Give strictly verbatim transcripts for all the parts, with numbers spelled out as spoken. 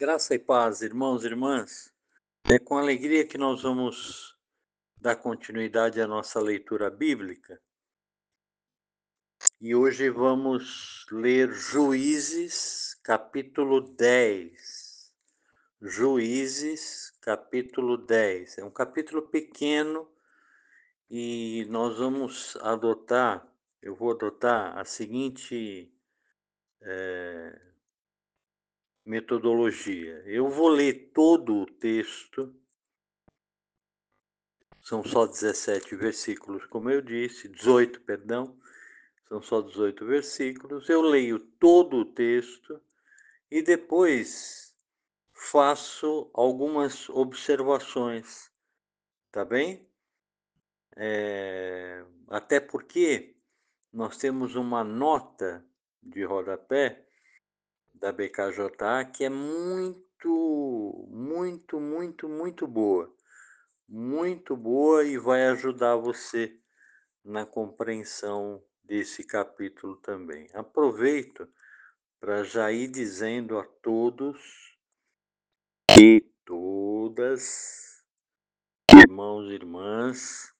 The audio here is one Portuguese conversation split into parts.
Graça e paz, irmãos e irmãs. É com alegria que nós vamos dar continuidade à nossa leitura bíblica. E hoje vamos ler Juízes, capítulo dez. Juízes, capítulo dez. É um capítulo pequeno e nós vamos adotar, eu vou adotar a seguinte é, metodologia. Eu vou ler todo o texto. São só dezessete versículos, como eu disse, dezoito, perdão, são só dezoito versículos. Eu leio todo o texto e depois faço algumas observações, tá bem? É, até porque nós temos uma nota de rodapé da B K J A que é muito, muito, muito, muito boa. Muito boa e vai ajudar você na compreensão desse capítulo também. Aproveito para já ir dizendo a todos e todas, irmãos e irmãs,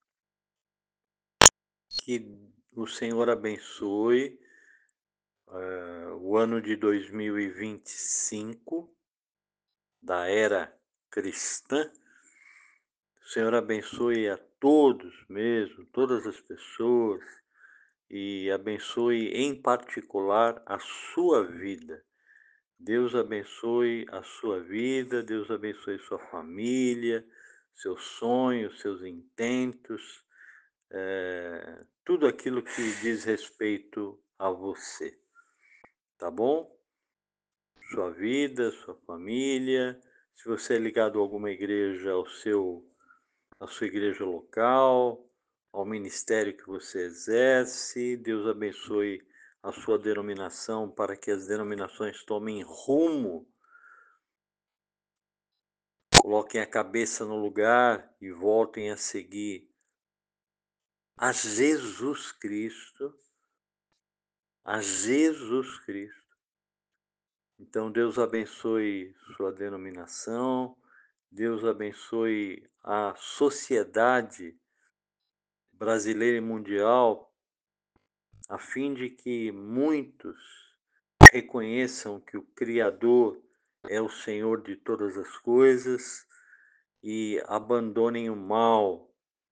que o Senhor abençoe uh, o ano de dois mil e vinte e cinco, da era cristã. O Senhor abençoe a todos mesmo, todas as pessoas, e abençoe em particular a sua vida. Deus abençoe a sua vida, Deus abençoe sua família, seus sonhos, seus intentos, é, tudo aquilo que diz respeito a você, tá bom? Sua vida, sua família, se você é ligado a alguma igreja, ao seu, à sua igreja local, ao ministério que você exerce, Deus abençoe a sua denominação para que as denominações tomem rumo, coloquem a cabeça no lugar e voltem a seguir a Jesus Cristo, a Jesus Cristo. Então Deus abençoe sua denominação, Deus abençoe a sociedade brasileira e mundial, a fim de que muitos reconheçam que o Criador é o Senhor de todas as coisas e abandonem o mal,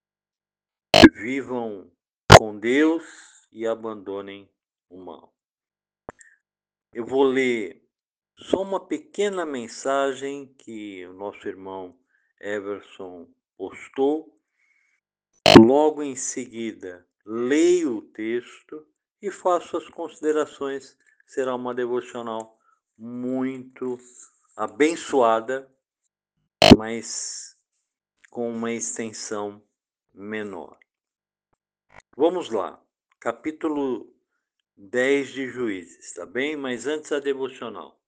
vivam com Deus e abandonem o mal. Eu vou ler só uma pequena mensagem que o nosso irmão Everson postou. Logo em seguida, leio o texto e faço as considerações. Será uma devocional muito abençoada, mas com uma extensão menor. Vamos lá, capítulo dez de Juízes, tá bem? Mas antes a devocional.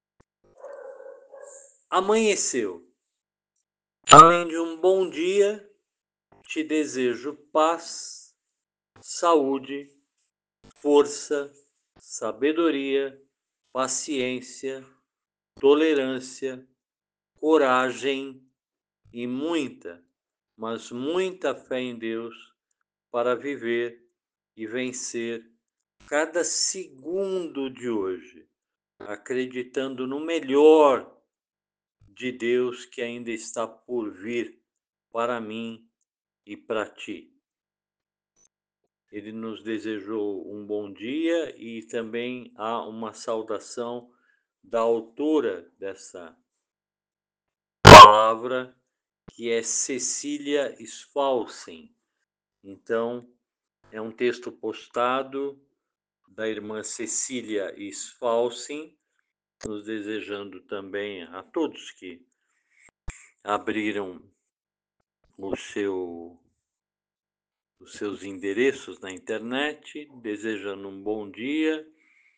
Amanheceu. Além de um bom dia, te desejo paz, saúde, força, sabedoria, paciência, tolerância, coragem e muita, mas muita fé em Deus para viver e vencer cada segundo de hoje, acreditando no melhor de Deus que ainda está por vir para mim e para ti. Ele nos desejou um bom dia e também há uma saudação da autora dessa palavra, que é Cecília Sfalsen. Então, é um texto postado da irmã Cecília Sfalsen, nos desejando também a todos que abriram o seu, os seus endereços na internet, desejando um bom dia.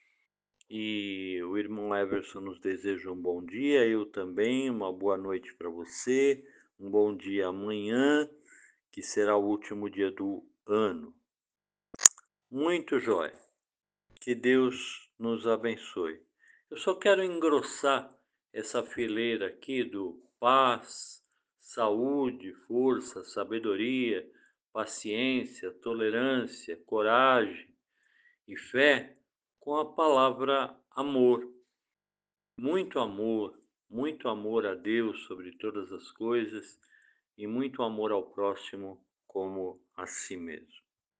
E o irmão Everson nos deseja um bom dia, eu também, uma boa noite para você, um bom dia amanhã, que será o último dia do ano. Muito jóia. Que Deus nos abençoe. Eu só quero engrossar essa fileira aqui do paz, saúde, força, sabedoria, paciência, tolerância, coragem e fé com a palavra amor. Muito amor, muito amor a Deus sobre todas as coisas e muito amor ao próximo como a si mesmo.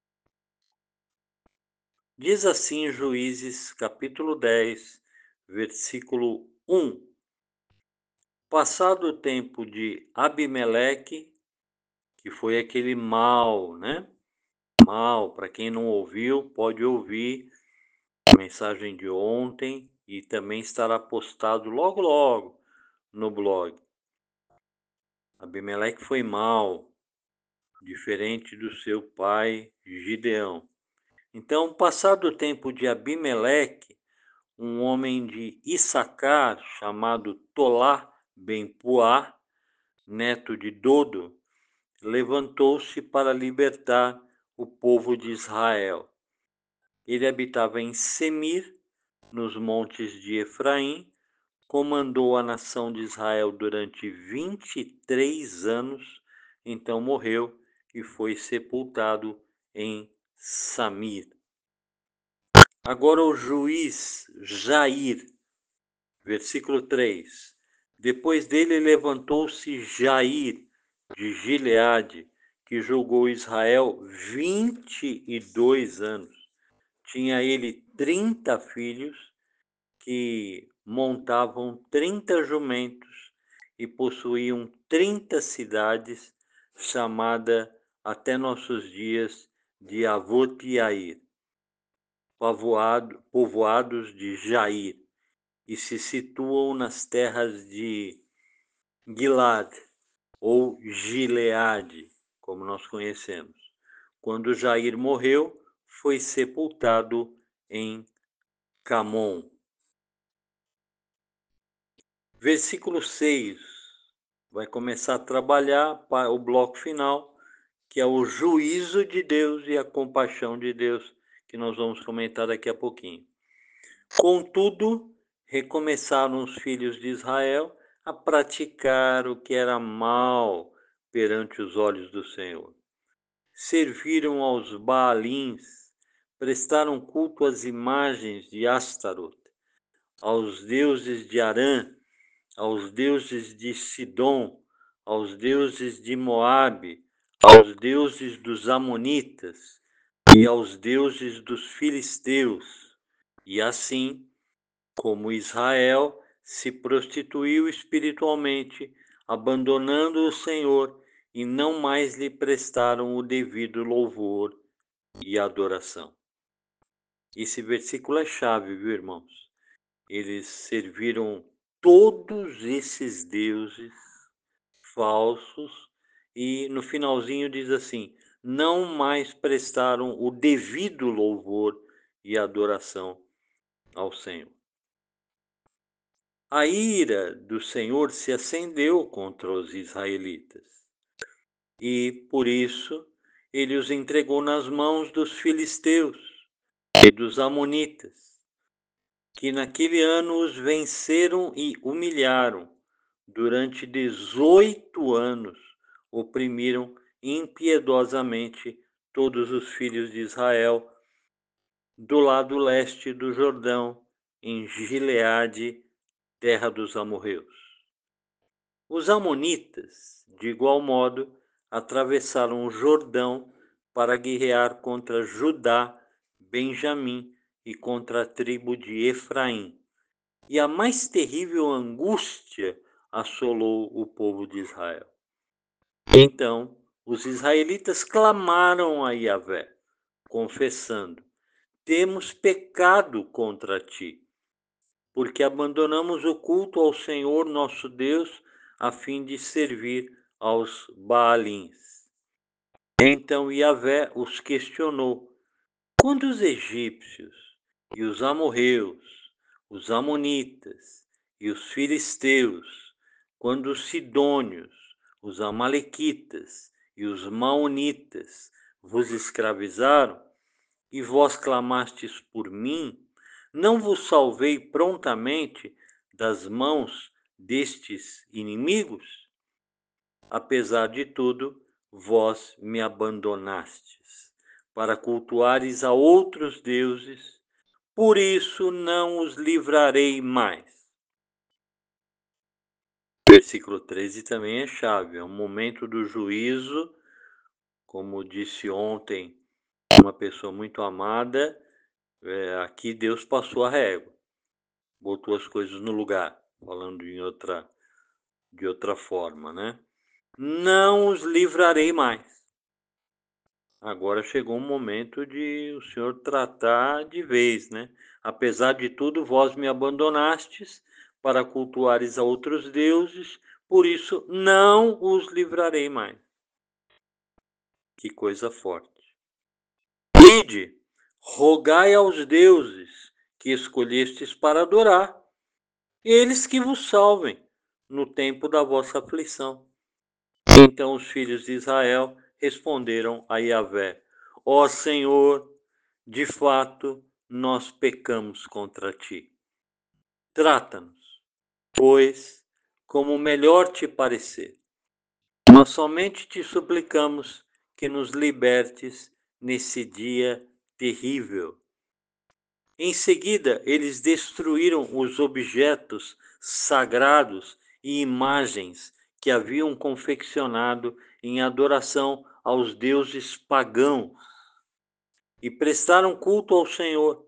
Diz assim Juízes, capítulo dez, versículo um. Passado o tempo de Abimeleque, que foi aquele mal, né? Mal, para quem não ouviu, pode ouvir a mensagem de ontem e também estará postado logo logo no blog. Abimeleque foi mal, diferente do seu pai Gideão. Então, passado o tempo de Abimeleque, um homem de Issacar, chamado Tolá ben-Puá, neto de Dodo, levantou-se para libertar o povo de Israel. Ele habitava em Semir, nos montes de Efraim, comandou a nação de Israel durante vinte e três anos, então morreu e foi sepultado em Samir. Agora o juiz Jair, versículo três. Depois dele levantou-se Jair de Gileade, que julgou Israel vinte e dois anos. Tinha ele trinta filhos que montavam trinta jumentos e possuíam trinta cidades, chamada até nossos dias de Avot-Yair, povoado, povoados de Jair, e se situam nas terras de Gilad, ou Gileade, como nós conhecemos. Quando Jair morreu, foi sepultado em Camon. Versículo seis vai começar a trabalhar para o bloco final, que é o juízo de Deus e a compaixão de Deus, que nós vamos comentar daqui a pouquinho. Contudo, recomeçaram os filhos de Israel a praticar o que era mal perante os olhos do Senhor. Serviram aos Baalins, prestaram culto às imagens de Astaroth, aos deuses de Arã, aos deuses de Sidom, aos deuses de Moabe, aos deuses dos Amonitas e aos deuses dos filisteus. E assim, como Israel se prostituiu espiritualmente, abandonando o Senhor, e não mais lhe prestaram o devido louvor e adoração. Esse versículo é chave, viu, irmãos? Eles serviram todos esses deuses falsos e no finalzinho diz assim: não mais prestaram o devido louvor e adoração ao Senhor. A ira do Senhor se acendeu contra os israelitas e, por isso, ele os entregou nas mãos dos filisteus e dos amonitas, que naquele ano os venceram e humilharam. Durante dezoito anos, oprimiram impiedosamente todos os filhos de Israel do lado leste do Jordão, em Gileade, terra dos amorreus. Os amonitas, de igual modo, atravessaram o Jordão para guerrear contra Judá, Benjamim e contra a tribo de Efraim. E a mais terrível angústia assolou o povo de Israel. Então, os israelitas clamaram a Yahvé, confessando: temos pecado contra ti, porque abandonamos o culto ao Senhor nosso Deus a fim de servir aos Baalins. Então Yahvé os questionou: quando os egípcios e os amorreus, os amonitas e os filisteus, quando os sidônios, os amalequitas e os maonitas vos escravizaram, e vós clamastes por mim, não vos salvei prontamente das mãos destes inimigos? Apesar de tudo, vós me abandonastes para cultuares a outros deuses, por isso não os livrarei mais. Versículo treze também é chave, é um momento do juízo, como disse ontem uma pessoa muito amada, é, aqui Deus passou a régua, botou as coisas no lugar, falando em outra, de outra forma, né? Não os livrarei mais. Agora chegou o momento de o Senhor tratar de vez, né? Apesar de tudo, vós me abandonastes para cultuares a outros deuses, por isso não os livrarei mais. Que coisa forte. Ide, rogai aos deuses que escolhestes para adorar, eles que vos salvem no tempo da vossa aflição. Então os filhos de Israel responderam a Yahvé: Ó Senhor, de fato nós pecamos contra ti. Trata-nos, pois, como melhor te parecer. Nós somente te suplicamos que nos libertes nesse dia terrível. Em seguida, eles destruíram os objetos sagrados e imagens que haviam confeccionado em adoração aos deuses pagãos e prestaram culto ao Senhor.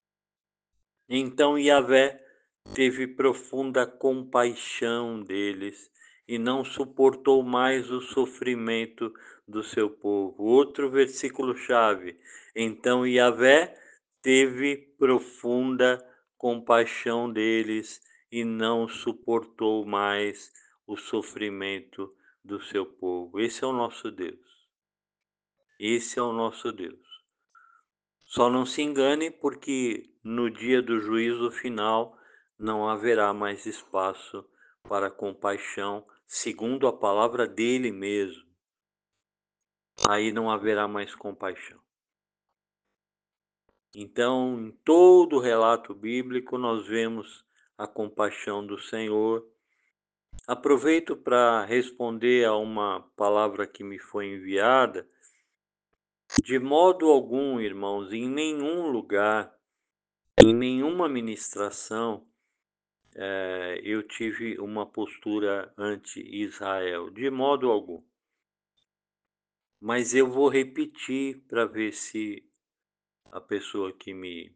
Então Yahvé teve profunda compaixão deles e não suportou mais o sofrimento do seu povo. Outro versículo-chave. Então Yahvé teve profunda compaixão deles e não suportou mais o sofrimento do seu povo. Esse é o nosso Deus. Esse é o nosso Deus. Só não se engane, porque no dia do juízo final não haverá mais espaço para compaixão, segundo a palavra dele mesmo. Aí não haverá mais compaixão. Então, em todo o relato bíblico, nós vemos a compaixão do Senhor. Aproveito para responder a uma palavra que me foi enviada. De modo algum, irmãos, em nenhum lugar, em nenhuma ministração, é, eu tive uma postura anti-Israel, de modo algum. Mas eu vou repetir para ver se a pessoa que me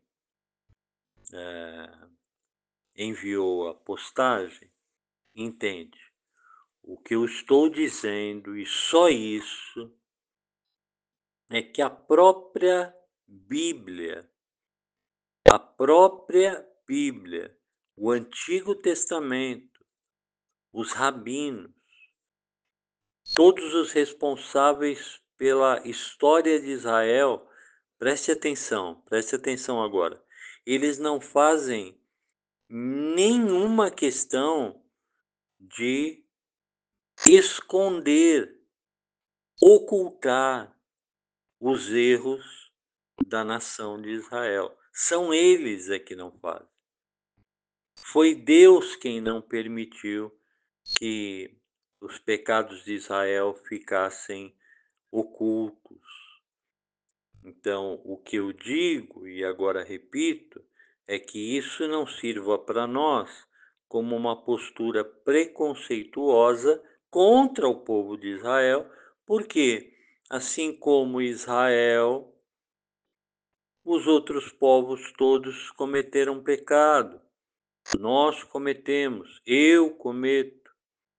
é, enviou a postagem entende. O que eu estou dizendo, e só isso, é que a própria Bíblia, a própria Bíblia, o Antigo Testamento, os rabinos, todos os responsáveis pela história de Israel, preste atenção, preste atenção agora, eles não fazem nenhuma questão de esconder, ocultar os erros da nação de Israel. São eles é que não fazem. Foi Deus quem não permitiu que os pecados de Israel ficassem ocultos. Então, o que eu digo, e agora repito, é que isso não sirva para nós como uma postura preconceituosa contra o povo de Israel, porque, assim como Israel, os outros povos todos cometeram pecado. Nós cometemos, eu cometo.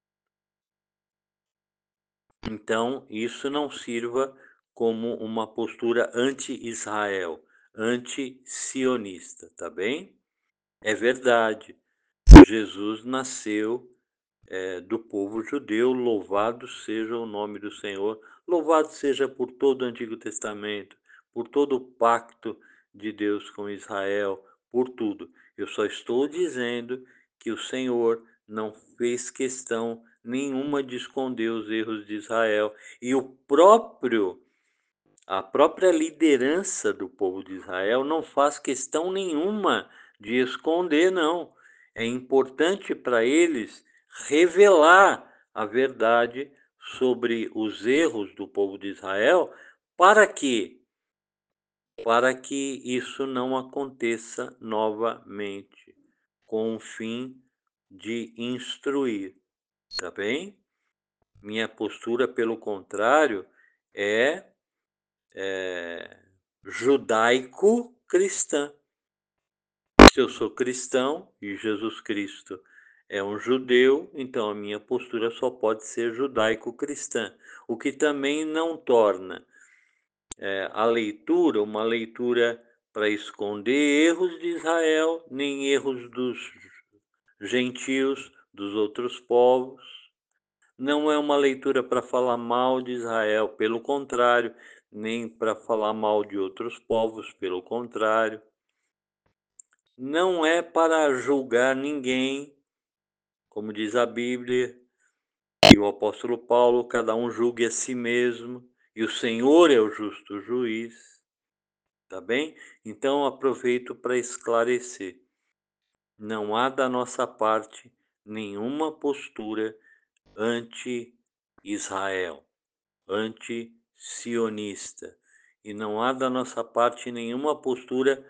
Então, isso não sirva como uma postura anti-Israel, anti-sionista, tá bem? É verdade, Jesus nasceu é, do povo judeu, louvado seja o nome do Senhor, louvado seja por todo o Antigo Testamento, por todo o pacto de Deus com Israel, por tudo. Eu só estou dizendo que o Senhor não fez questão nenhuma de esconder os erros de Israel, e o próprio a própria liderança do povo de Israel não faz questão nenhuma de esconder, não. É importante para eles revelar a verdade sobre os erros do povo de Israel, para que para que isso não aconteça novamente, com o fim de instruir, tá bem? Minha postura, pelo contrário, é, é judaico-cristã. Se eu sou cristão e Jesus Cristo é um judeu, então a minha postura só pode ser judaico-cristã, o que também não torna é, a leitura uma leitura para esconder erros de Israel, nem erros dos gentios, dos outros povos. Não é uma leitura para falar mal de Israel, pelo contrário, nem para falar mal de outros povos, pelo contrário. Não é para julgar ninguém, como diz a Bíblia, e o apóstolo Paulo, cada um julgue a si mesmo, e o Senhor é o justo juiz, tá bem? Então aproveito para esclarecer. Não há da nossa parte nenhuma postura anti-Israel, anti-sionista, e não há da nossa parte nenhuma postura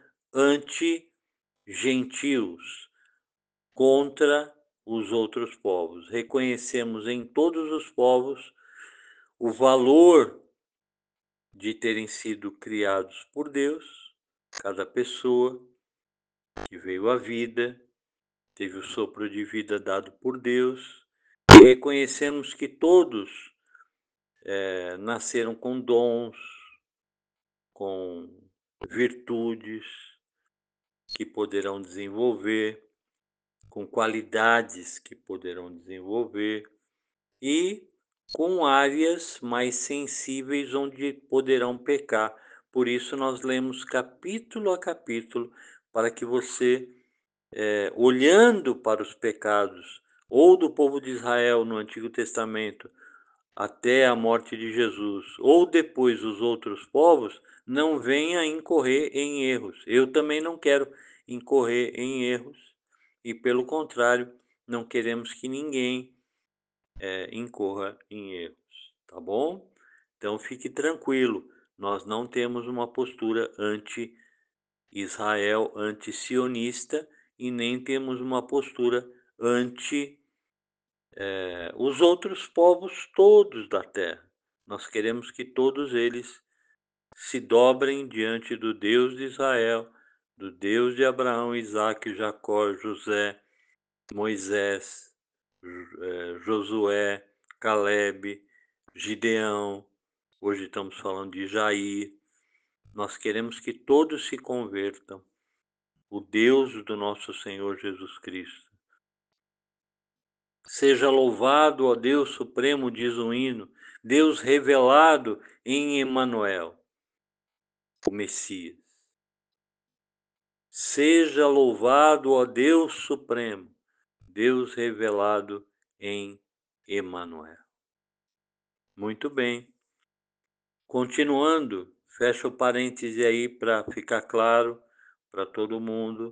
anti-gentios, contra os outros povos. Reconhecemos em todos os povos o valor de terem sido criados por Deus, cada pessoa que veio à vida, teve o sopro de vida dado por Deus, e reconhecemos que todos é, nasceram com dons, com virtudes que poderão desenvolver, com qualidades que poderão desenvolver e com áreas mais sensíveis onde poderão pecar. Por isso nós lemos capítulo a capítulo para que você, é, olhando para os pecados ou do povo de Israel no Antigo Testamento até a morte de Jesus, ou depois os outros povos, não venha incorrer em erros. Eu também não quero incorrer em erros e, pelo contrário, não queremos que ninguém é, incorra em erros, tá bom? Então fique tranquilo, nós não temos uma postura anti-Israel, anti-sionista e nem temos uma postura anti é, os outros povos todos da terra. Nós queremos que todos eles se dobrem diante do Deus de Israel, do Deus de Abraão, Isaque, Jacó, José, Moisés, Josué, Caleb, Gideão, hoje estamos falando de Jair. Nós queremos que todos se convertam. O Deus do nosso Senhor Jesus Cristo. Seja louvado, ó Deus Supremo, diz o hino, Deus revelado em Emanuel, o Messias. Seja louvado, ó Deus Supremo, Deus revelado em Emanuel. Muito bem. Continuando, fecha o parêntese aí para ficar claro para todo mundo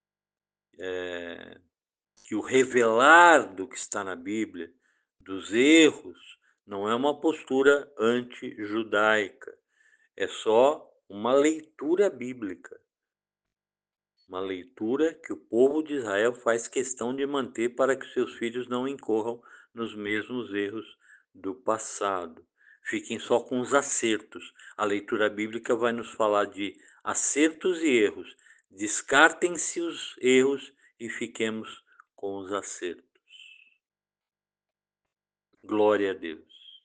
é, que o revelar do que está na Bíblia, dos erros, não é uma postura anti-judaica, é só uma leitura bíblica. Uma leitura que o povo de Israel faz questão de manter para que seus filhos não incorram nos mesmos erros do passado. Fiquem só com os acertos. A leitura bíblica vai nos falar de acertos e erros. Descartem-se os erros e fiquemos com os acertos. Glória a Deus.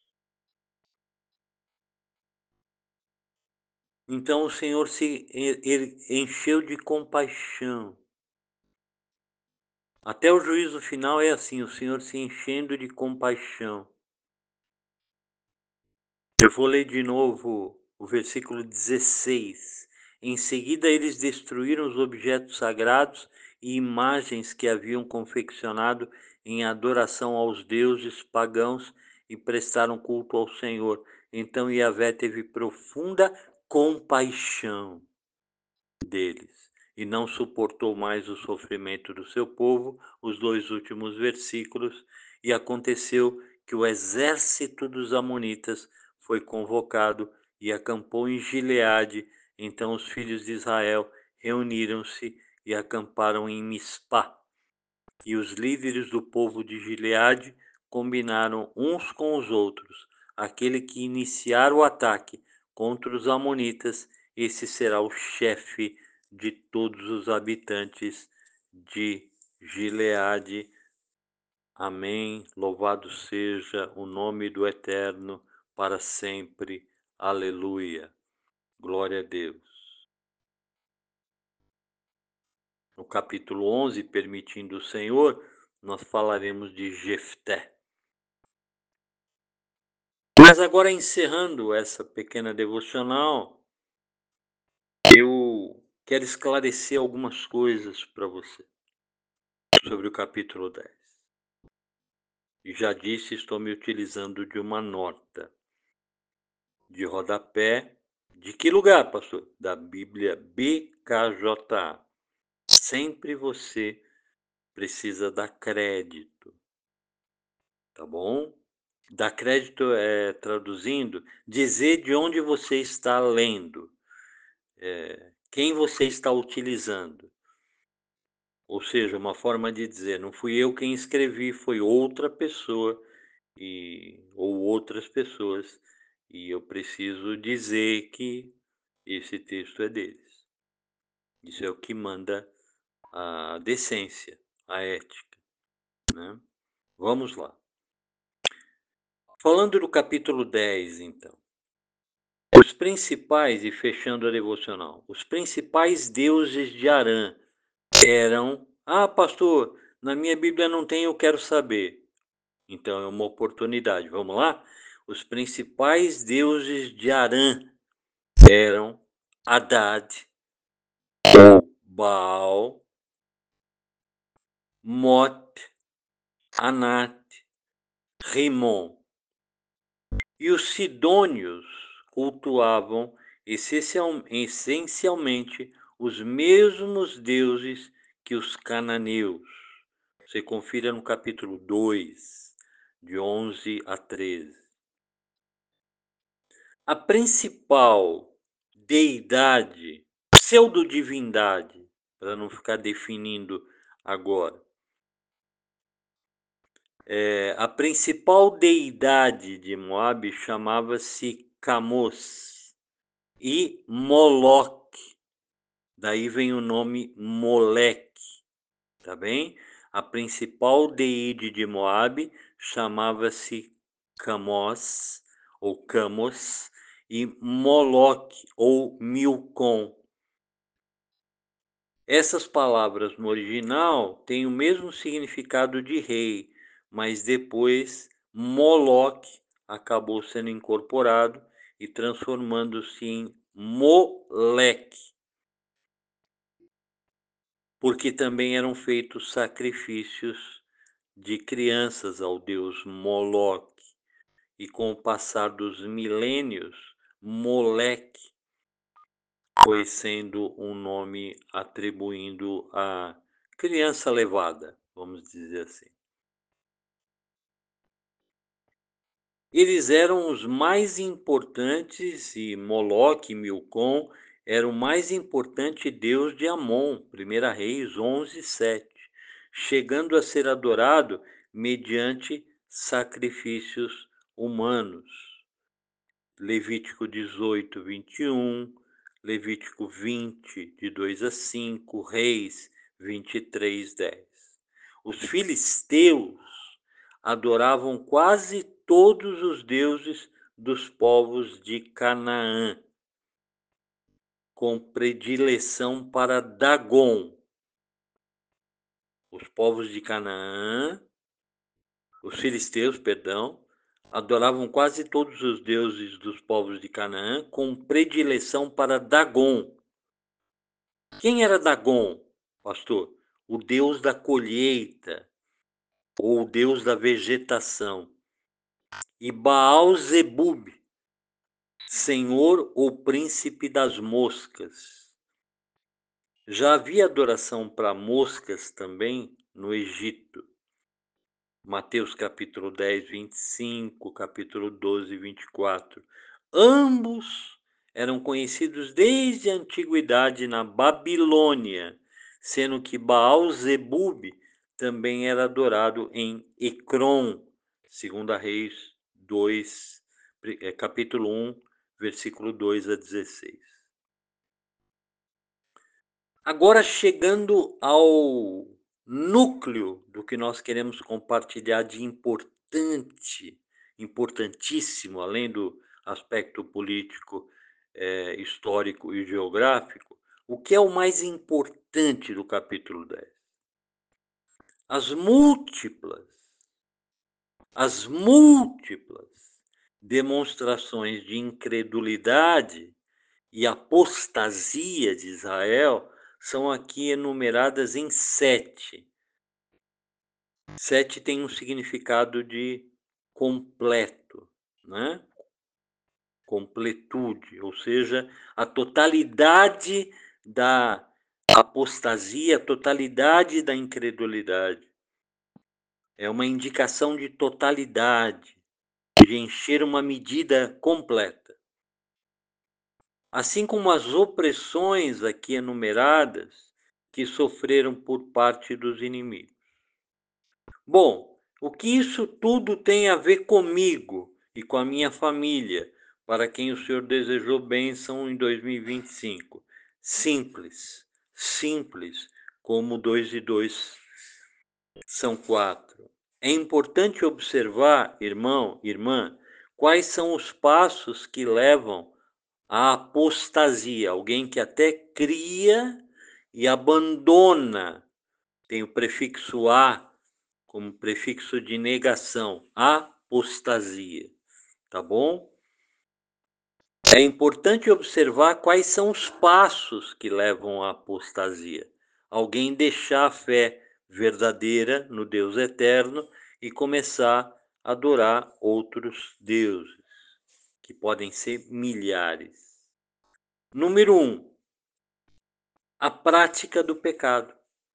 Então o Senhor se encheu de compaixão. Até o juízo final é assim, o Senhor se enchendo de compaixão. Eu vou ler de novo o versículo dezesseis. Em seguida eles destruíram os objetos sagrados e imagens que haviam confeccionado em adoração aos deuses pagãos e prestaram culto ao Senhor. Então Yahvé teve profunda compaixão deles e não suportou mais o sofrimento do seu povo, os dois últimos versículos, e aconteceu que o exército dos amonitas foi convocado e acampou em Gileade. Então os filhos de Israel reuniram-se e acamparam em Mispá. E os líderes do povo de Gileade combinaram uns com os outros: aquele que iniciar o ataque contra os amonitas, esse será o chefe de todos os habitantes de Gileade. Amém. Louvado seja o nome do Eterno para sempre. Aleluia. Glória a Deus. No capítulo onze, permitindo o Senhor, nós falaremos de Jefté. Mas agora, encerrando essa pequena devocional, eu quero esclarecer algumas coisas para você sobre o capítulo dez. E já disse, estou me utilizando de uma nota de rodapé. De que lugar, pastor? Da Bíblia B K J A. Sempre você precisa dar crédito, tá bom? Dar crédito é, traduzindo, dizer de onde você está lendo, é, quem você está utilizando. Ou seja, uma forma de dizer, não fui eu quem escrevi, foi outra pessoa e, ou outras pessoas, e eu preciso dizer que esse texto é deles. Isso é o que manda a decência, a ética, né? Vamos lá. Falando do capítulo dez, então. Os principais, e fechando a devocional, os principais deuses de Arã eram... Ah, pastor, na minha Bíblia não tem, eu quero saber. Então é uma oportunidade. Vamos lá? Os principais deuses de Arã eram Haddad, ou Baal, Mot, Anat, Rimon. E os sidônios cultuavam essencialmente os mesmos deuses que os cananeus. Você confira no capítulo dois, de onze a treze. A principal deidade, pseudodivindade, para não ficar definindo agora, é, a principal deidade de Moabe chamava-se Camos e Moloque. Daí vem o nome Moleque, tá bem? A principal deidade de Moabe chamava-se Camos ou Camos e Moloque ou Milcom. Essas palavras no original têm o mesmo significado de rei, mas depois Moloque acabou sendo incorporado e transformando-se em Moleque, porque também eram feitos sacrifícios de crianças ao deus Moloque, e com o passar dos milênios, Moleque foi sendo um nome atribuindo a criança levada, vamos dizer assim. Eles eram os mais importantes, e Moloque e Milcom era o mais importante deus de Amon, primeira Reis onze, sete, chegando a ser adorado mediante sacrifícios humanos. Levítico dezoito, vinte e um, Levítico vinte, de dois a cinco, Reis vinte e três, dez. Os filisteus adoravam quase todos os deuses dos povos de Canaã, com predileção para Dagon. Os povos de Canaã, os filisteus, perdão, adoravam quase todos os deuses dos povos de Canaã, com predileção para Dagon. Quem era Dagon, pastor? O deus da colheita, ou o deus da vegetação. E Baal-zebub, senhor ou príncipe das moscas. Já havia adoração para moscas também no Egito. Mateus capítulo dez, vinte e cinco, capítulo doze, vinte e quatro. Ambos eram conhecidos desde a antiguidade na Babilônia, sendo que Baal-zebub também era adorado em Ecrom, segunda Reis dois, capítulo um, versículo dois a dezesseis. Agora, chegando ao núcleo do que nós queremos compartilhar de importante, importantíssimo, além do aspecto político, é, histórico e geográfico, o que é o mais importante do capítulo dez? As múltiplas, as múltiplas demonstrações de incredulidade e apostasia de Israel são aqui enumeradas em sete. Sete tem um significado de completo, né? Completude, ou seja, a totalidade da apostasia, a totalidade da incredulidade. É uma indicação de totalidade, de encher uma medida completa. Assim como as opressões aqui enumeradas que sofreram por parte dos inimigos. Bom, o que isso tudo tem a ver comigo e com a minha família, para quem o Senhor desejou bênção em dois mil e vinte e cinco? Simples, simples, como dois e dois são quatro. É importante observar, irmão, irmã, quais são os passos que levam à apostasia, alguém que até cria e abandona, tem o prefixo a como prefixo de negação, apostasia, tá bom? É importante observar quais são os passos que levam à apostasia. Alguém deixar a fé verdadeira no Deus eterno e começar a adorar outros deuses, que podem ser milhares. Número um, a prática do pecado.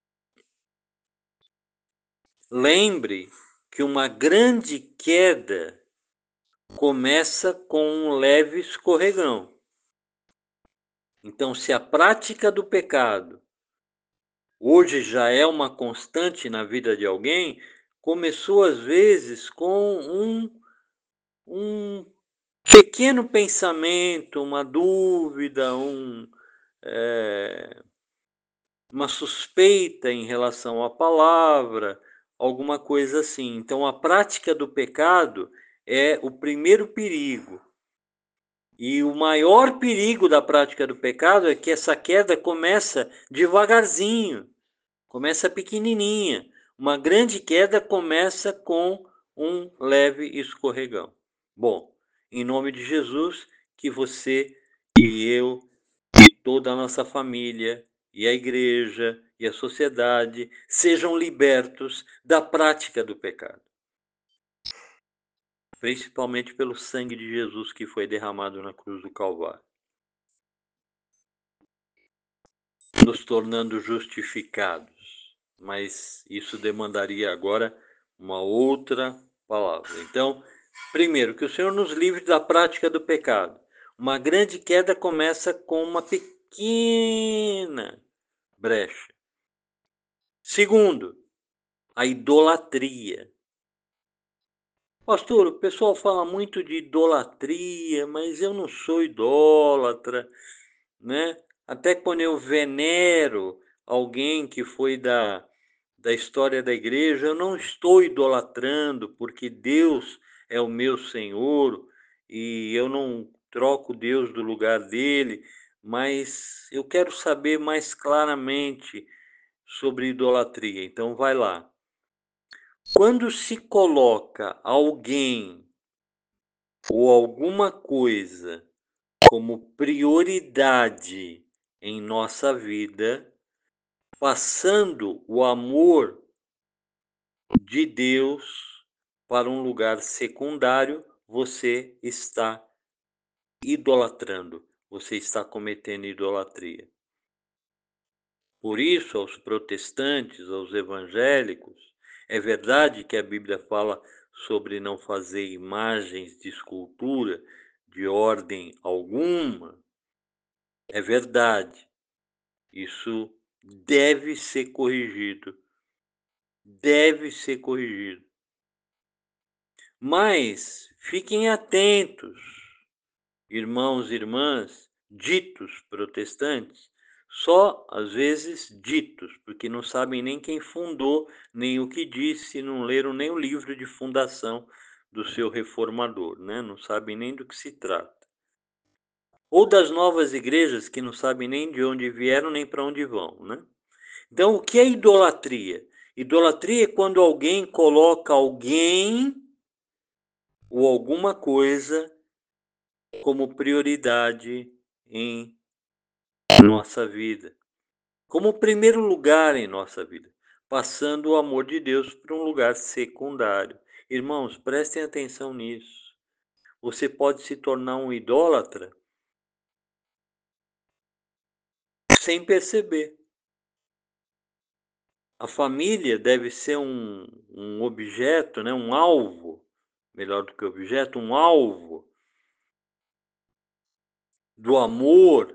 Lembre que uma grande queda começa com um leve escorregão. Então, se a prática do pecado hoje já é uma constante na vida de alguém, começou às vezes com um, um pequeno pensamento, uma dúvida, um, é, uma suspeita em relação à palavra, alguma coisa assim. Então, a prática do pecado é o primeiro perigo. E o maior perigo da prática do pecado é que essa queda começa devagarzinho, começa pequenininha. Uma grande queda começa com um leve escorregão. Bom, em nome de Jesus, que você e eu e toda a nossa família e a igreja e a sociedade sejam libertos da prática do pecado. Principalmente pelo sangue de Jesus que foi derramado na cruz do Calvário, nos tornando justificados. Mas isso demandaria agora uma outra palavra. Então, primeiro, que o Senhor nos livre da prática do pecado. Uma grande queda começa com uma pequena brecha. Segundo, a idolatria. Pastor, o pessoal fala muito de idolatria, mas eu não sou idólatra, né? Até quando eu venero alguém que foi da, da história da igreja, eu não estou idolatrando, porque Deus é o meu Senhor e eu não troco Deus do lugar dele, mas eu quero saber mais claramente sobre idolatria. Então vai lá. Quando se coloca alguém ou alguma coisa como prioridade em nossa vida, passando o amor de Deus para um lugar secundário, você está idolatrando, você está cometendo idolatria. Por isso, aos protestantes, aos evangélicos, é verdade que a Bíblia fala sobre não fazer imagens de escultura de ordem alguma. É verdade. Isso deve ser corrigido. Deve ser corrigido. Mas fiquem atentos, irmãos e irmãs, ditos protestantes, só às vezes ditos, porque não sabem nem quem fundou, nem o que disse, não leram nem o livro de fundação do seu reformador, né? Não sabem nem do que se trata. Ou das novas igrejas que não sabem nem de onde vieram nem para onde vão, né? Então, o que é idolatria? Idolatria é quando alguém coloca alguém ou alguma coisa como prioridade em nossa vida, como primeiro lugar em nossa vida, passando o amor de Deus para um lugar secundário. Irmãos, prestem atenção nisso. Você pode se tornar um idólatra sem perceber. A família deve ser um, um objeto, né, um alvo, melhor do que objeto, um alvo do amor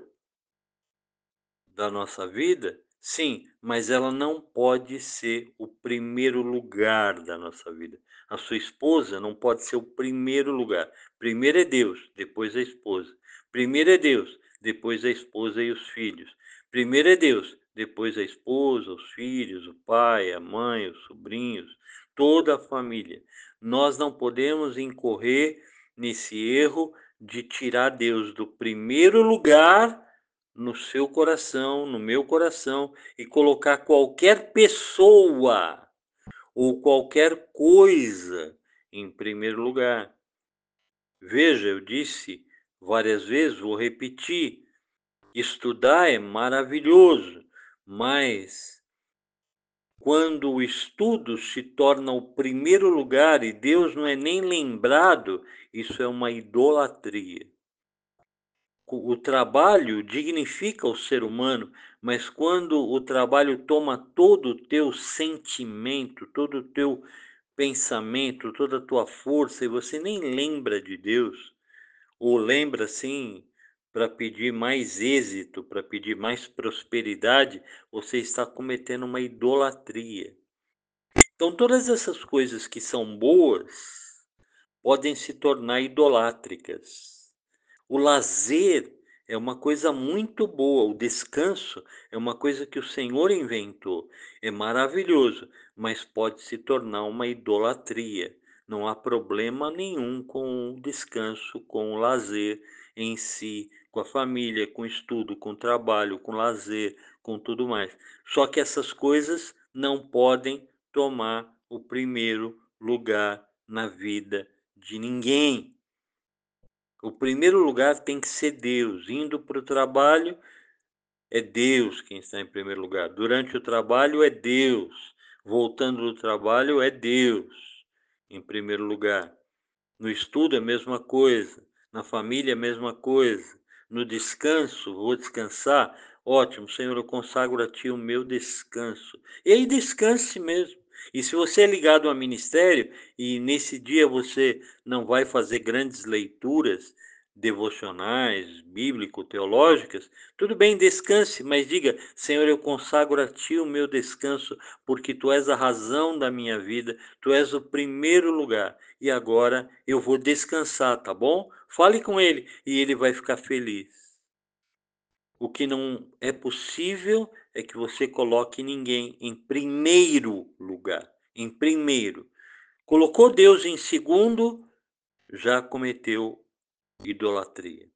da nossa vida, sim, mas ela não pode ser o primeiro lugar da nossa vida. A sua esposa não pode ser o primeiro lugar. Primeiro é Deus, depois a esposa. Primeiro é Deus, depois a esposa e os filhos. Primeiro é Deus, depois a esposa, os filhos, o pai, a mãe, os sobrinhos, toda a família. Nós não podemos incorrer nesse erro de tirar Deus do primeiro lugar no seu coração, no meu coração, e colocar qualquer pessoa ou qualquer coisa em primeiro lugar. Veja, eu disse várias vezes, vou repetir: estudar é maravilhoso, mas quando o estudo se torna o primeiro lugar e Deus não é nem lembrado, isso é uma idolatria. O trabalho dignifica o ser humano, mas quando o trabalho toma todo o teu sentimento, todo o teu pensamento, toda a tua força, e você nem lembra de Deus, ou lembra assim para pedir mais êxito, para pedir mais prosperidade, você está cometendo uma idolatria. Então, todas essas coisas que são boas podem se tornar idolátricas. O lazer é uma coisa muito boa, o descanso é uma coisa que o Senhor inventou, é maravilhoso, mas pode se tornar uma idolatria. Não há problema nenhum com o descanso, com o lazer em si, com a família, com o estudo, com o trabalho, com o lazer, com tudo mais. Só que essas coisas não podem tomar o primeiro lugar na vida de ninguém. O primeiro lugar tem que ser Deus. Indo para o trabalho, é Deus quem está em primeiro lugar. Durante o trabalho, é Deus. Voltando do trabalho, é Deus em primeiro lugar. No estudo, é a mesma coisa. Na família, é a mesma coisa. No descanso, vou descansar. Ótimo, Senhor, eu consagro a Ti o meu descanso. E aí, descanse mesmo. E se você é ligado ao ministério e nesse dia você não vai fazer grandes leituras devocionais, bíblico-teológicas, tudo bem, descanse, mas diga: Senhor, eu consagro a Ti o meu descanso, porque Tu és a razão da minha vida, Tu és o primeiro lugar, e agora eu vou descansar, tá bom? Fale com Ele e Ele vai ficar feliz. O que não é possível é que você coloque ninguém em primeiro lugar. Em primeiro. Colocou Deus em segundo, já cometeu idolatria.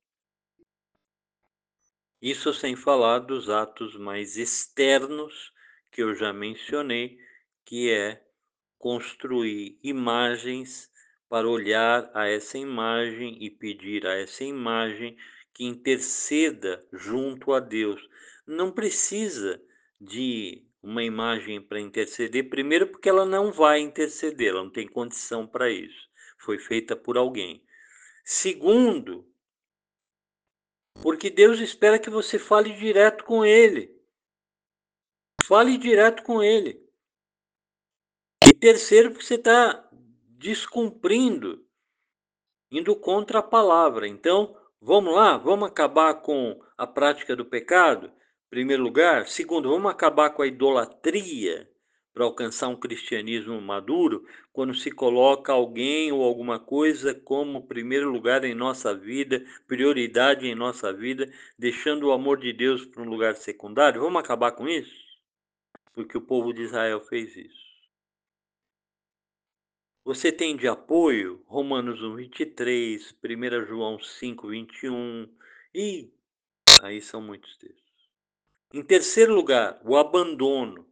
Isso sem falar dos atos mais externos que eu já mencionei, que é construir imagens para olhar a essa imagem e pedir a essa imagem que interceda junto a Deus. Não precisa de uma imagem para interceder, primeiro porque ela não vai interceder, ela não tem condição para isso. Foi feita por alguém. Segundo, porque Deus espera que você fale direto com Ele. fale direto com ele. E terceiro, porque você está descumprindo, indo contra a palavra. Então, vamos lá, vamos acabar com a prática do pecado, em primeiro lugar. Segundo, vamos acabar com a idolatria para alcançar um cristianismo maduro, quando se coloca alguém ou alguma coisa como primeiro lugar em nossa vida, prioridade em nossa vida, deixando o amor de Deus para um lugar secundário. Vamos acabar com isso? Porque o povo de Israel fez isso. Você tem de apoio Romanos um, vinte e três, primeira João cinco, vinte e um, e aí são muitos textos. Em terceiro lugar, o abandono.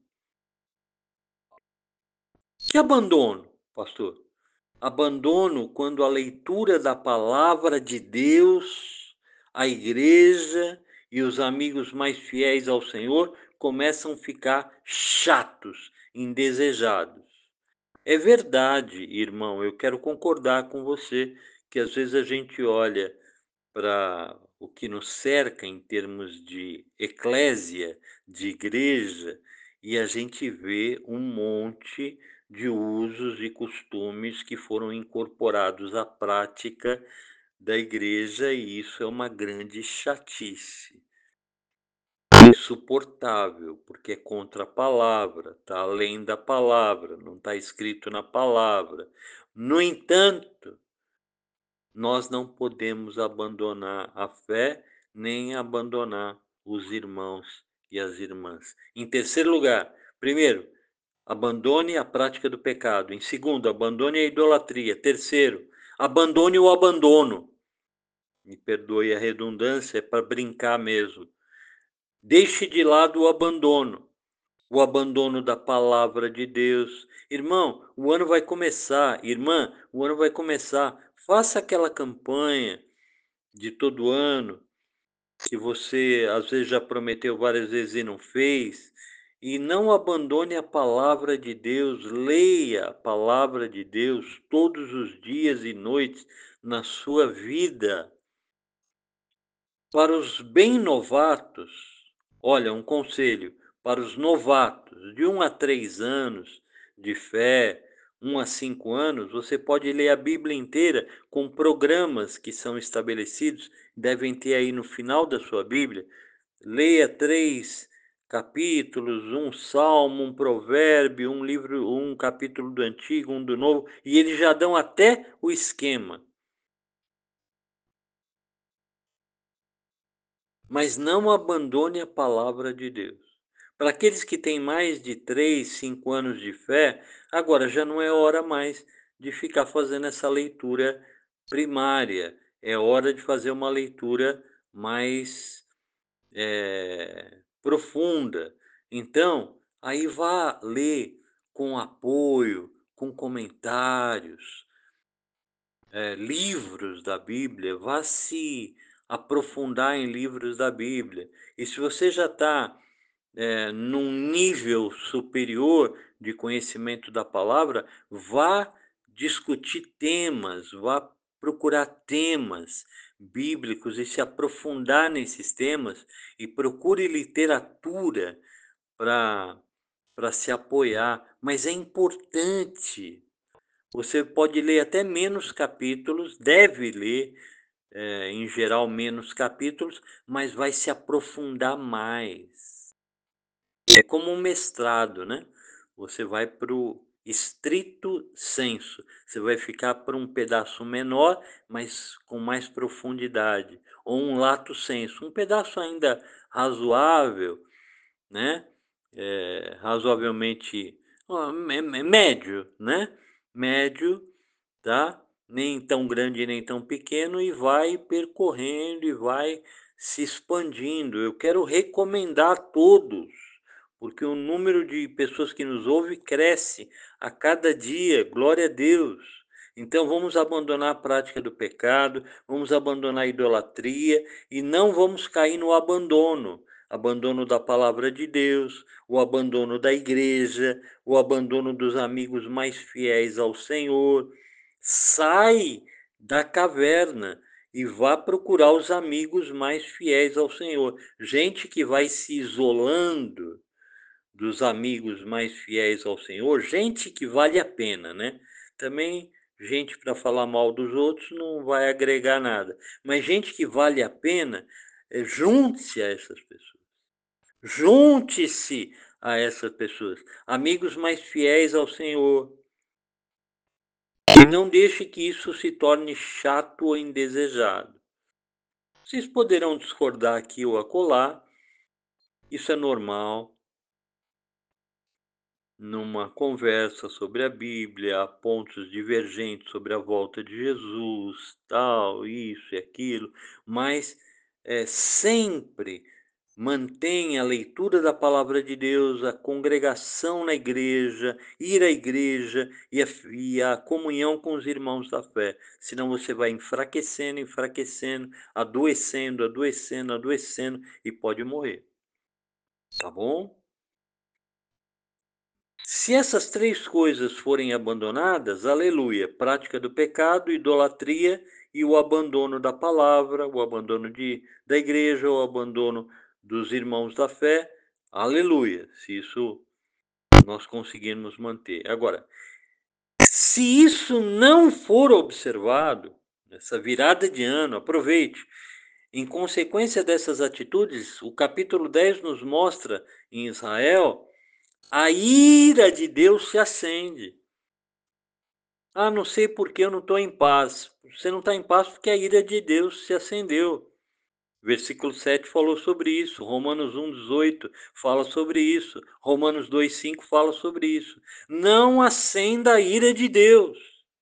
Que abandono, pastor? Abandono quando a leitura da palavra de Deus, a igreja e os amigos mais fiéis ao Senhor começam a ficar chatos, indesejados. É verdade, irmão, eu quero concordar com você que às vezes a gente olha para o que nos cerca em termos de eclésia, de igreja, e a gente vê um monte de usos e costumes que foram incorporados à prática da igreja, e isso é uma grande chatice. Insuportável, porque é contra a palavra, está além da palavra, não está escrito na palavra. No entanto, nós não podemos abandonar a fé, nem abandonar os irmãos e as irmãs. Em terceiro lugar, primeiro, abandone a prática do pecado. Em segundo, abandone a idolatria. Terceiro, abandone o abandono. Me perdoe a redundância, é para brincar mesmo. Deixe de lado o abandono, o abandono da palavra de Deus. Irmão, o ano vai começar, irmã, o ano vai começar. Faça aquela campanha de todo ano que você às vezes já prometeu várias vezes e não fez. E não abandone a palavra de Deus, leia a palavra de Deus todos os dias e noites na sua vida. Para os bem novatos, olha, um conselho, para os novatos, de um a três anos de fé, um a cinco anos, você pode ler a Bíblia inteira com programas que são estabelecidos, devem ter aí no final da sua Bíblia. Leia três capítulos, um salmo, um provérbio, um livro, um capítulo do Antigo, um do Novo, e eles já dão até o esquema. Mas não abandone a palavra de Deus. Para aqueles que têm mais de três, cinco anos de fé, agora já não é hora mais de ficar fazendo essa leitura primária. É hora de fazer uma leitura mais é, profunda. Então, aí vá ler com apoio, com comentários, é, livros da Bíblia, vá se aprofundar em livros da Bíblia. E se você já está é, num nível superior de conhecimento da palavra, vá discutir temas, vá procurar temas bíblicos e se aprofundar nesses temas e procure literatura para para se apoiar. Mas é importante. Você pode ler até menos capítulos, deve ler, é, em geral, menos capítulos, mas vai se aprofundar mais. É como um mestrado, né? Você vai para o estrito senso. Você vai ficar para um pedaço menor, mas com mais profundidade. Ou um lato senso, um pedaço ainda razoável, né? É, razoavelmente médio, né? Médio, tá? Nem tão grande nem tão pequeno, e vai percorrendo e vai se expandindo. Eu quero recomendar a todos, porque o número de pessoas que nos ouve cresce a cada dia, glória a Deus. Então vamos abandonar a prática do pecado, vamos abandonar a idolatria e não vamos cair no abandono. Abandono da palavra de Deus, o abandono da igreja, o abandono dos amigos mais fiéis ao Senhor. Sai da caverna e vá procurar os amigos mais fiéis ao Senhor. Gente que vai se isolando dos amigos mais fiéis ao Senhor, gente que vale a pena, né? Também gente para falar mal dos outros não vai agregar nada, mas gente que vale a pena, eh, junte-se a essas pessoas. Junte-se a essas pessoas, amigos mais fiéis ao Senhor. E não deixe que isso se torne chato ou indesejado. Vocês poderão discordar aqui ou acolá, isso é normal. Numa conversa sobre a Bíblia, há pontos divergentes sobre a volta de Jesus, tal, isso e aquilo, mas é, sempre mantenha a leitura da palavra de Deus, a congregação na igreja, ir à igreja e a, e a comunhão com os irmãos da fé. Senão você vai enfraquecendo, enfraquecendo, adoecendo, adoecendo, adoecendo e pode morrer. Tá bom? Se essas três coisas forem abandonadas, aleluia, prática do pecado, idolatria e o abandono da palavra, o abandono de, da igreja, o abandono dos irmãos da fé, aleluia, se isso nós conseguirmos manter. Agora, se isso não for observado, essa virada de ano, aproveite. Em consequência dessas atitudes, o capítulo dez nos mostra em Israel a ira de Deus se acende. Ah, não sei porque eu não estou em paz. Você não está em paz porque a ira de Deus se acendeu. Versículo sete falou sobre isso. Romanos um, dezoito fala sobre isso. Romanos dois, cinco fala sobre isso. Não acenda a ira de Deus.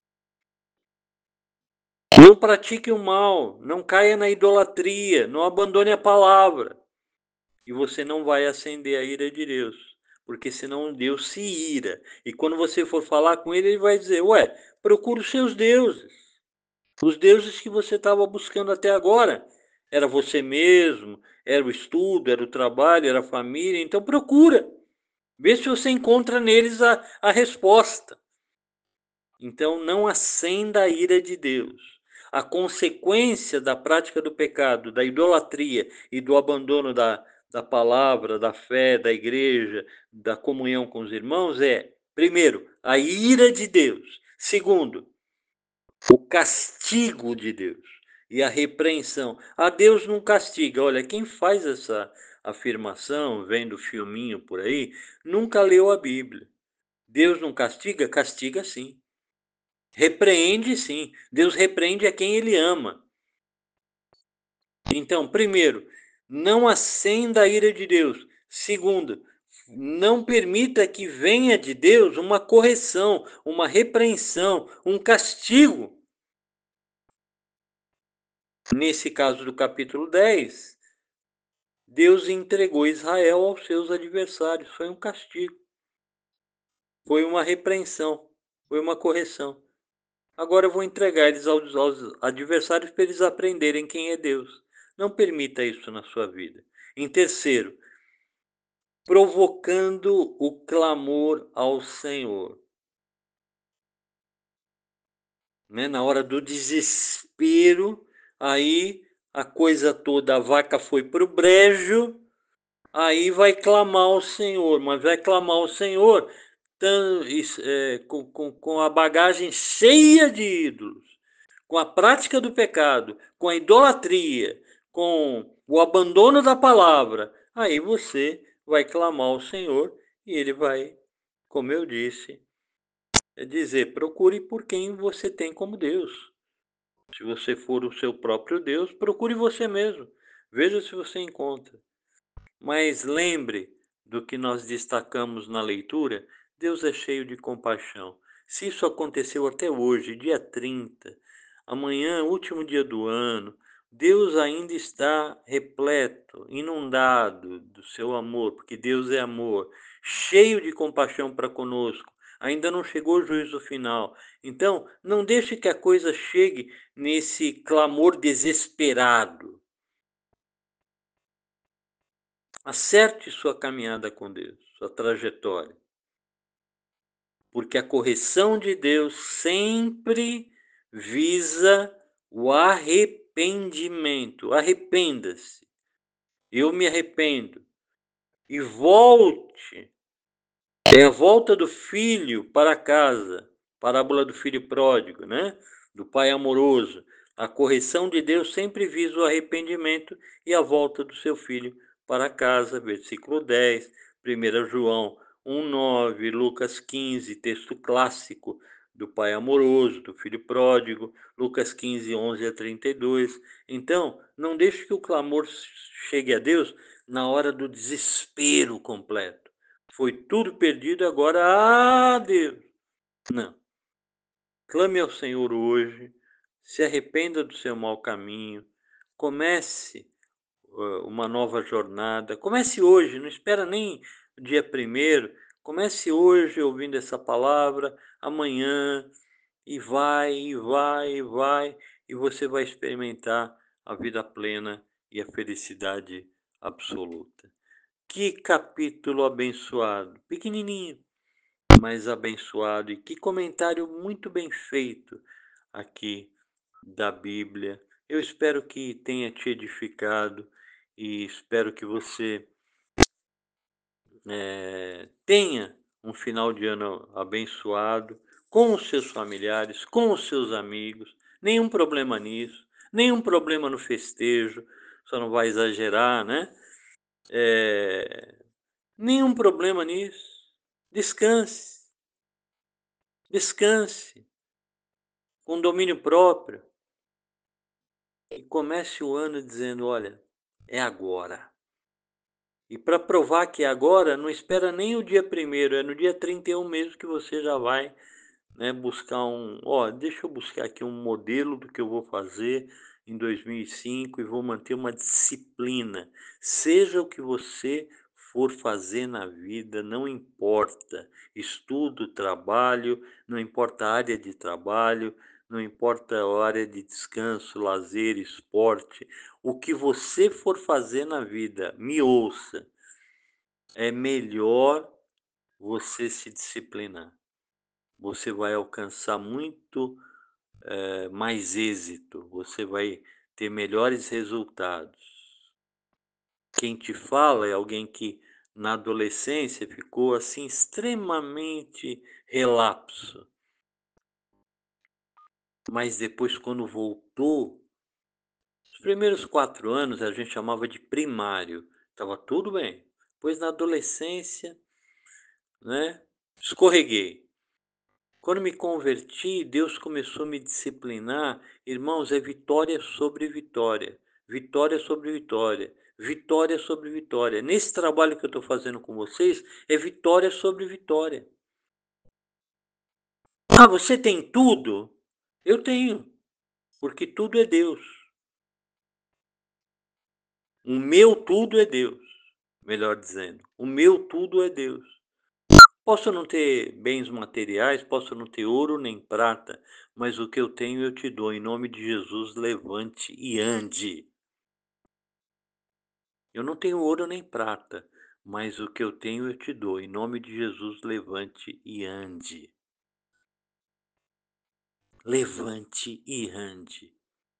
Não pratique o mal. Não caia na idolatria. Não abandone a palavra. E você não vai acender a ira de Deus, porque senão Deus se ira. E quando você for falar com ele, ele vai dizer, ué, procura os seus deuses. Os deuses que você estava buscando até agora. Era você mesmo, era o estudo, era o trabalho, era a família. Então procura. Vê se você encontra neles a, a resposta. Então não acenda a ira de Deus. A consequência da prática do pecado, da idolatria e do abandono da, da palavra, da fé, da igreja, da comunhão com os irmãos é, primeiro, a ira de Deus. Segundo, o castigo de Deus e a repreensão. A Deus não castiga. Olha, quem faz essa afirmação, vendo filminho por aí, nunca leu a Bíblia. Deus não castiga? Castiga sim. Repreende sim. Deus repreende a quem ele ama. Então, primeiro, não acenda a ira de Deus. Segundo, não permita que venha de Deus uma correção, uma repreensão, um castigo. Nesse caso do capítulo dez, Deus entregou Israel aos seus adversários. Foi um castigo. Foi uma repreensão. Foi uma correção. Agora eu vou entregar eles aos, aos adversários para eles aprenderem quem é Deus. Não permita isso na sua vida. Em terceiro, provocando o clamor ao Senhor. Né? Na hora do desespero, aí a coisa toda, a vaca foi para o brejo, aí vai clamar ao Senhor, mas vai clamar ao Senhor tão, é, com, com, com a bagagem cheia de ídolos, com a prática do pecado, com a idolatria, com o abandono da palavra, aí você vai clamar ao Senhor e ele vai, como eu disse, dizer, procure por quem você tem como Deus. Se você for o seu próprio Deus, procure você mesmo. Veja se você encontra. Mas lembre do que nós destacamos na leitura, Deus é cheio de compaixão. Se isso aconteceu até hoje, dia trinta, amanhã, último dia do ano, Deus ainda está repleto, inundado do seu amor, porque Deus é amor, cheio de compaixão para conosco. Ainda não chegou o juízo final. Então, não deixe que a coisa chegue nesse clamor desesperado. Acerte sua caminhada com Deus, sua trajetória. Porque a correção de Deus sempre visa o arrependimento. Arrependa-se. Eu me arrependo. E volte É a volta do filho para casa, parábola do filho pródigo, né? Do pai amoroso. A correção de Deus sempre visa o arrependimento e a volta do seu filho para casa, versículo dez, primeira João um, nove, Lucas quinze, texto clássico do pai amoroso, do filho pródigo, Lucas quinze, onze a trinta e dois. Então, não deixe que o clamor chegue a Deus na hora do desespero completo. Foi tudo perdido, agora, ah, Deus! Não. Clame ao Senhor hoje, se arrependa do seu mau caminho, comece uh, uma nova jornada, comece hoje, não espera nem o dia primeiro, comece hoje ouvindo essa palavra, amanhã, e vai, e vai, e vai, e você vai experimentar a vida plena e a felicidade absoluta. Que capítulo abençoado, pequenininho, mas abençoado, e que comentário muito bem feito aqui da Bíblia. Eu espero que tenha te edificado e espero que você é, tenha um final de ano abençoado com os seus familiares, com os seus amigos. Nenhum problema nisso, nenhum problema no festejo, só não vai exagerar, né? É, nenhum problema nisso. Descanse, descanse, com domínio próprio. E comece o ano dizendo: olha, é agora. E para provar que é agora, não espera nem o dia primeiro, é no dia trinta e um mesmo que você já vai, né, buscar um, ó, deixa eu buscar aqui um modelo do que eu vou fazer em dois mil e cinco e vou manter uma disciplina. Seja o que você for fazer na vida, não importa, estudo, trabalho, não importa a área de trabalho, não importa a área de descanso, lazer, esporte, o que você for fazer na vida, me ouça, é melhor você se disciplinar. Você vai alcançar muito é, mais êxito, você vai ter melhores resultados. Quem te fala é alguém que na adolescência ficou assim extremamente relapso, mas depois quando voltou, os primeiros quatro anos a gente chamava de primário, estava tudo bem. Pois na adolescência, né, escorreguei. Quando me converti, Deus começou a me disciplinar. Irmãos, é vitória sobre vitória, vitória sobre vitória, vitória sobre vitória. Nesse trabalho que eu estou fazendo com vocês, é vitória sobre vitória. Ah, você tem tudo? Eu tenho, porque tudo é Deus. O meu tudo é Deus, melhor dizendo. O meu tudo é Deus. Posso não ter bens materiais, posso não ter ouro nem prata, mas o que eu tenho eu te dou. Em nome de Jesus, levante e ande. Eu não tenho ouro nem prata, mas o que eu tenho eu te dou. Em nome de Jesus, levante e ande. Levante e ande.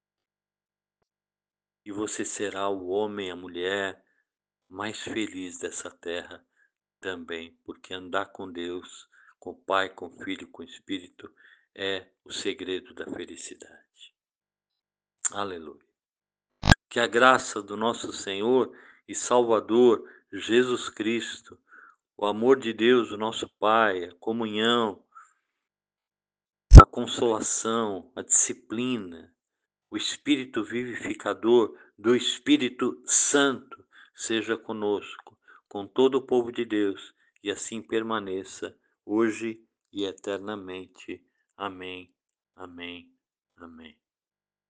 E você será o homem, a mulher mais feliz dessa terra também, porque andar com Deus, com o Pai, com o Filho, com o Espírito, é o segredo da felicidade. Aleluia. Que a graça do nosso Senhor e Salvador Jesus Cristo, o amor de Deus, o nosso Pai, a comunhão, a consolação, a disciplina, o Espírito vivificador do Espírito Santo seja conosco, com todo o povo de Deus, e assim permaneça hoje e eternamente. Amém, amém, amém.